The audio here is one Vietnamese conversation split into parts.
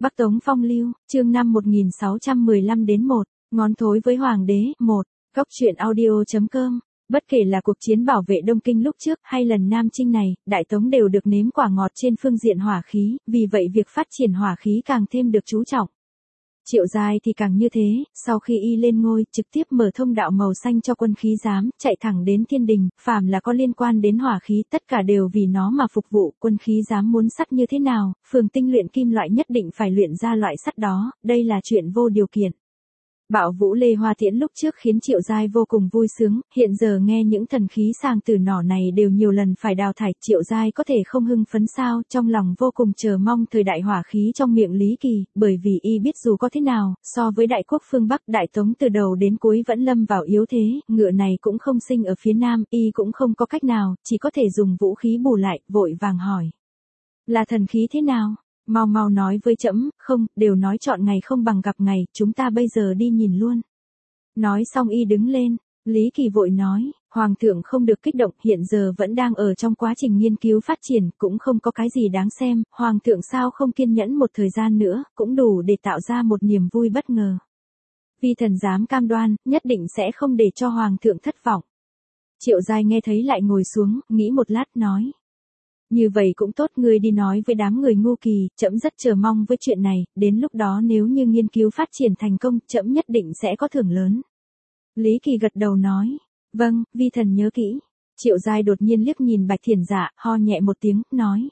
Bắc Tống Phong Lưu, chương 5 1615 đến 1, ngón thối với Hoàng đế, 1, góc truyện audio.com. Bất kể là cuộc chiến bảo vệ Đông Kinh lúc trước hay lần Nam Chinh này, Đại Tống đều được nếm quả ngọt trên phương diện hỏa khí, vì vậy việc phát triển hỏa khí càng thêm được chú trọng. Triệu Giai thì càng như thế, sau khi y lên ngôi, trực tiếp mở thông đạo màu xanh cho quân khí giám, chạy thẳng đến thiên đình, phàm là có liên quan đến hỏa khí, tất cả đều vì nó mà phục vụ, quân khí giám muốn sắt như thế nào, phường tinh luyện kim loại nhất định phải luyện ra loại sắt đó, đây là chuyện vô điều kiện. Bạo vũ Lê Hoa Tiễn lúc trước khiến Triệu Giai vô cùng vui sướng, hiện giờ nghe những thần khí sàng từ nỏ này đều nhiều lần phải đào thải, Triệu Giai có thể không hưng phấn sao, trong lòng vô cùng chờ mong thời đại hỏa khí trong miệng Lý Kỳ, bởi vì y biết dù có thế nào, so với đại quốc phương Bắc, Đại Tống từ đầu đến cuối vẫn lâm vào yếu thế, ngựa này cũng không sinh ở phía Nam, y cũng không có cách nào, chỉ có thể dùng vũ khí bù lại, vội vàng hỏi. Là thần khí thế nào? Mau nói với trẫm, không, đều nói chọn ngày không bằng gặp ngày, chúng ta bây giờ đi nhìn luôn. Nói xong y đứng lên, Lý Kỳ vội nói, Hoàng thượng không được kích động, hiện giờ vẫn đang ở trong quá trình nghiên cứu phát triển, cũng không có cái gì đáng xem, Hoàng thượng sao không kiên nhẫn một thời gian nữa, cũng đủ để tạo ra một niềm vui bất ngờ. Vi thần dám cam đoan, nhất định sẽ không để cho Hoàng thượng thất vọng. Triệu Giai nghe thấy lại ngồi xuống, nghĩ một lát nói. Như vậy cũng tốt, ngươi đi nói với đám người Ngô Kỳ, trẫm rất chờ mong với chuyện này, đến lúc đó nếu như nghiên cứu phát triển thành công, trẫm nhất định sẽ có thưởng lớn. Lý Kỳ gật đầu nói, vâng, vi thần nhớ kỹ. Triệu Giai đột nhiên liếc nhìn Bạch Thiển Dạ, ho nhẹ một tiếng, nói.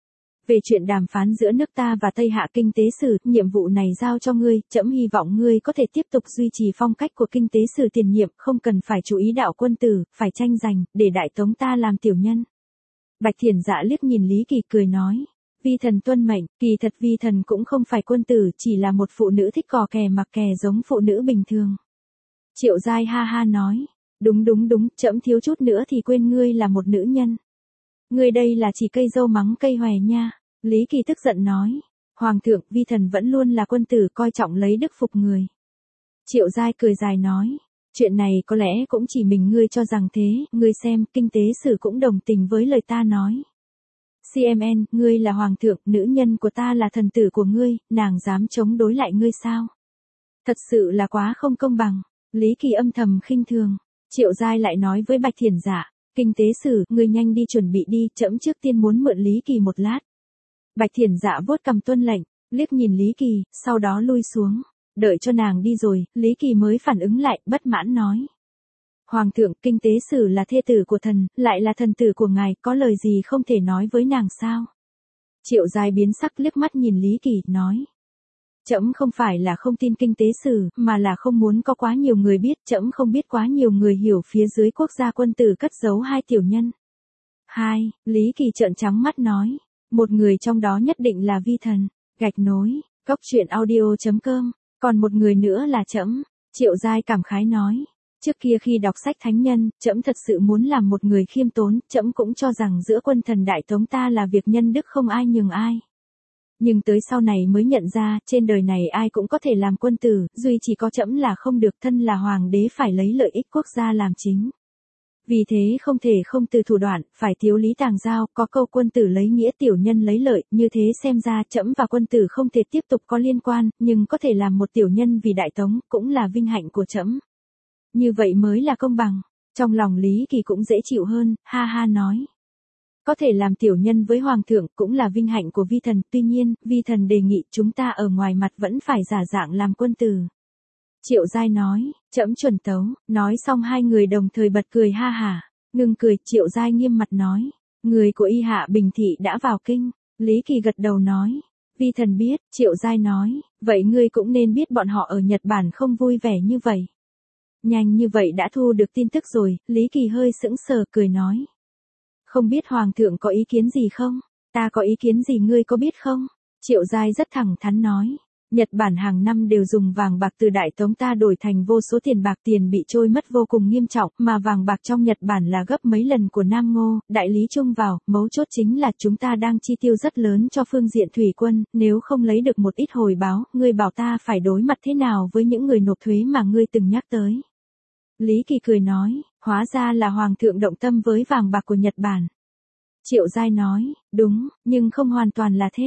Về chuyện đàm phán giữa nước ta và Tây Hạ kinh tế sử, nhiệm vụ này giao cho ngươi, trẫm hy vọng ngươi có thể tiếp tục duy trì phong cách của kinh tế sử tiền nhiệm, không cần phải chú ý đạo quân tử, phải tranh giành, để Đại Tống ta làm tiểu nhân. Bạch Thiển Dạ liếc nhìn Lý Kỳ cười nói, vi thần tuân mệnh, kỳ thật vi thần cũng không phải quân tử, chỉ là một phụ nữ thích cò kè mặc kè giống phụ nữ bình thường. Triệu Giai ha ha nói, đúng, trẫm thiếu chút nữa thì quên ngươi là một nữ nhân. Ngươi đây là chỉ cây dâu mắng cây hòe nha. Lý Kỳ tức giận nói, Hoàng thượng, vi thần vẫn luôn là quân tử, coi trọng lấy đức phục người. Triệu Giai cười dài nói, chuyện này có lẽ cũng chỉ mình ngươi cho rằng thế, ngươi xem, kinh tế sử cũng đồng tình với lời ta nói. CMN, ngươi là Hoàng thượng, nữ nhân của ta là thần tử của ngươi, nàng dám chống đối lại ngươi sao? Thật sự là quá không công bằng. Lý Kỳ âm thầm khinh thường. Triệu Giai lại nói với Bạch Thiển Dạ, kinh tế sử, ngươi nhanh đi chuẩn bị đi, trẫm trước tiên muốn mượn Lý Kỳ một lát. Bạch Thiển Dạ vuốt cằm tuân lệnh, liếc nhìn Lý Kỳ, sau đó lui xuống. Đợi cho nàng đi rồi, Lý Kỳ mới phản ứng lại, bất mãn nói. Hoàng thượng, kinh tế sử là thê tử của thần, lại là thần tử của ngài, có lời gì không thể nói với nàng sao? Triệu Giai biến sắc liếc mắt nhìn Lý Kỳ, nói. Trẫm không phải là không tin kinh tế sử, mà là không muốn có quá nhiều người biết, trẫm không biết quá nhiều người hiểu phía dưới quốc gia quân tử cất giấu hai tiểu nhân. Hai, Lý Kỳ trợn trắng mắt nói. Một người trong đó nhất định là vi thần. Gạch nối, góc truyện audio.com. Còn một người nữa là trẫm. Triệu Giai cảm khái nói. Trước kia khi đọc sách thánh nhân, trẫm thật sự muốn làm một người khiêm tốn, trẫm cũng cho rằng giữa quân thần Đại Tống ta là việc nhân đức không ai nhường ai. Nhưng tới sau này mới nhận ra, trên đời này ai cũng có thể làm quân tử, duy chỉ có trẫm là không được, thân là hoàng đế phải lấy lợi ích quốc gia làm chính. Vì thế không thể không từ thủ đoạn, phải thiếu lý tàng giao, có câu quân tử lấy nghĩa tiểu nhân lấy lợi, như thế xem ra trẫm và quân tử không thể tiếp tục có liên quan, nhưng có thể làm một tiểu nhân vì Đại Tống, cũng là vinh hạnh của trẫm. Như vậy mới là công bằng. Trong lòng Lý Kỳ cũng dễ chịu hơn, ha ha nói. Có thể làm tiểu nhân với Hoàng thượng cũng là vinh hạnh của vi thần, tuy nhiên, vi thần đề nghị chúng ta ở ngoài mặt vẫn phải giả dạng làm quân tử. Triệu Giai nói, trẫm chuẩn tấu, nói xong hai người đồng thời bật cười ha hả, ngừng cười, Triệu Giai nghiêm mặt nói, người của Y Hạ Bình Thị đã vào kinh, Lý Kỳ gật đầu nói, vi thần biết, Triệu Giai nói, vậy ngươi cũng nên biết bọn họ ở Nhật Bản không vui vẻ như vậy. Nhanh như vậy đã thu được tin tức rồi, Lý Kỳ hơi sững sờ cười nói. Không biết Hoàng thượng có ý kiến gì không? Ta có ý kiến gì ngươi có biết không? Triệu Giai rất thẳng thắn nói. Nhật Bản hàng năm đều dùng vàng bạc từ Đại Tống ta đổi thành vô số tiền bạc, tiền bị trôi mất vô cùng nghiêm trọng, mà vàng bạc trong Nhật Bản là gấp mấy lần của Nam Ngô, đại lý chung vào, mấu chốt chính là chúng ta đang chi tiêu rất lớn cho phương diện thủy quân, nếu không lấy được một ít hồi báo, ngươi bảo ta phải đối mặt thế nào với những người nộp thuế mà ngươi từng nhắc tới. Lý Kỳ cười nói, hóa ra là Hoàng thượng động tâm với vàng bạc của Nhật Bản. Triệu Giai nói, đúng, nhưng không hoàn toàn là thế.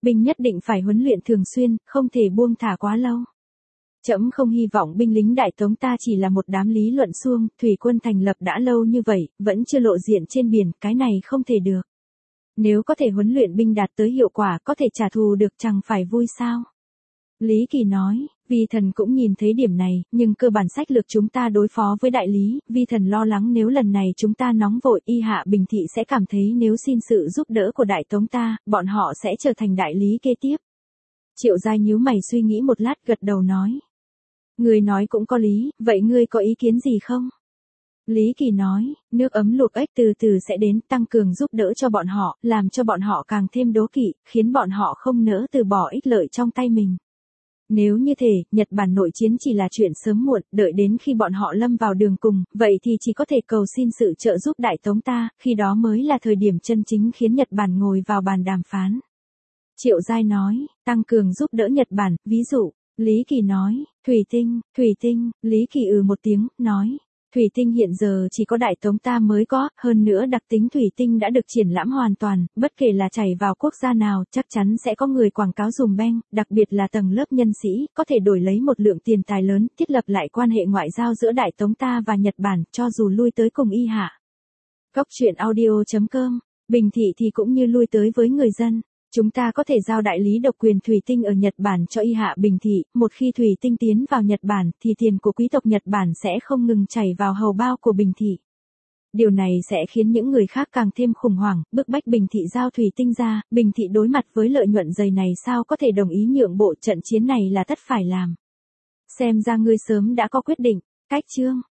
Binh nhất định phải huấn luyện thường xuyên, không thể buông thả quá lâu. Trẫm không hy vọng binh lính Đại Tống ta chỉ là một đám lý luận suông, thủy quân thành lập đã lâu như vậy, vẫn chưa lộ diện trên biển, cái này không thể được. Nếu có thể huấn luyện binh đạt tới hiệu quả, có thể trả thù được chẳng phải vui sao? Lý Kỳ nói, Vi thần cũng nhìn thấy điểm này, nhưng cơ bản sách lược chúng ta đối phó với đại lý, Vi thần lo lắng nếu lần này chúng ta nóng vội, Y Hạ Bình Thị sẽ cảm thấy nếu xin sự giúp đỡ của Đại Tống ta, bọn họ sẽ trở thành đại lý kế tiếp. Triệu Giai nhíu mày suy nghĩ một lát gật đầu nói. Ngươi nói cũng có lý, vậy ngươi có ý kiến gì không? Lý Kỳ nói, nước ấm luộc ếch từ từ sẽ đến, tăng cường giúp đỡ cho bọn họ, làm cho bọn họ càng thêm đố kỵ, khiến bọn họ không nỡ từ bỏ ích lợi trong tay mình. Nếu như thế, Nhật Bản nội chiến chỉ là chuyện sớm muộn, đợi đến khi bọn họ lâm vào đường cùng, vậy thì chỉ có thể cầu xin sự trợ giúp Đại Tống ta, khi đó mới là thời điểm chân chính khiến Nhật Bản ngồi vào bàn đàm phán. Triệu Giai nói, tăng cường giúp đỡ Nhật Bản, ví dụ, Lý Kỳ nói, thủy tinh, Lý Kỳ một tiếng, nói. Thủy tinh hiện giờ chỉ có Đại Tống ta mới có, hơn nữa đặc tính thủy tinh đã được triển lãm hoàn toàn, bất kể là chảy vào quốc gia nào, chắc chắn sẽ có người quảng cáo dùm beng, đặc biệt là tầng lớp nhân sĩ, có thể đổi lấy một lượng tiền tài lớn, thiết lập lại quan hệ ngoại giao giữa Đại Tống ta và Nhật Bản, cho dù lui tới cùng Y Hạ. Góc truyện audio.com, Bình Thị thì cũng như lui tới với người dân. Chúng ta có thể giao đại lý độc quyền thủy tinh ở Nhật Bản cho Y Hạ Bình Thị, một khi thủy tinh tiến vào Nhật Bản thì tiền của quý tộc Nhật Bản sẽ không ngừng chảy vào hầu bao của Bình Thị. Điều này sẽ khiến những người khác càng thêm khủng hoảng, bức bách Bình Thị giao thủy tinh ra, Bình Thị đối mặt với lợi nhuận dày này sao có thể đồng ý nhượng bộ, trận chiến này là tất phải làm. Xem ra ngươi sớm đã có quyết định, cách chương.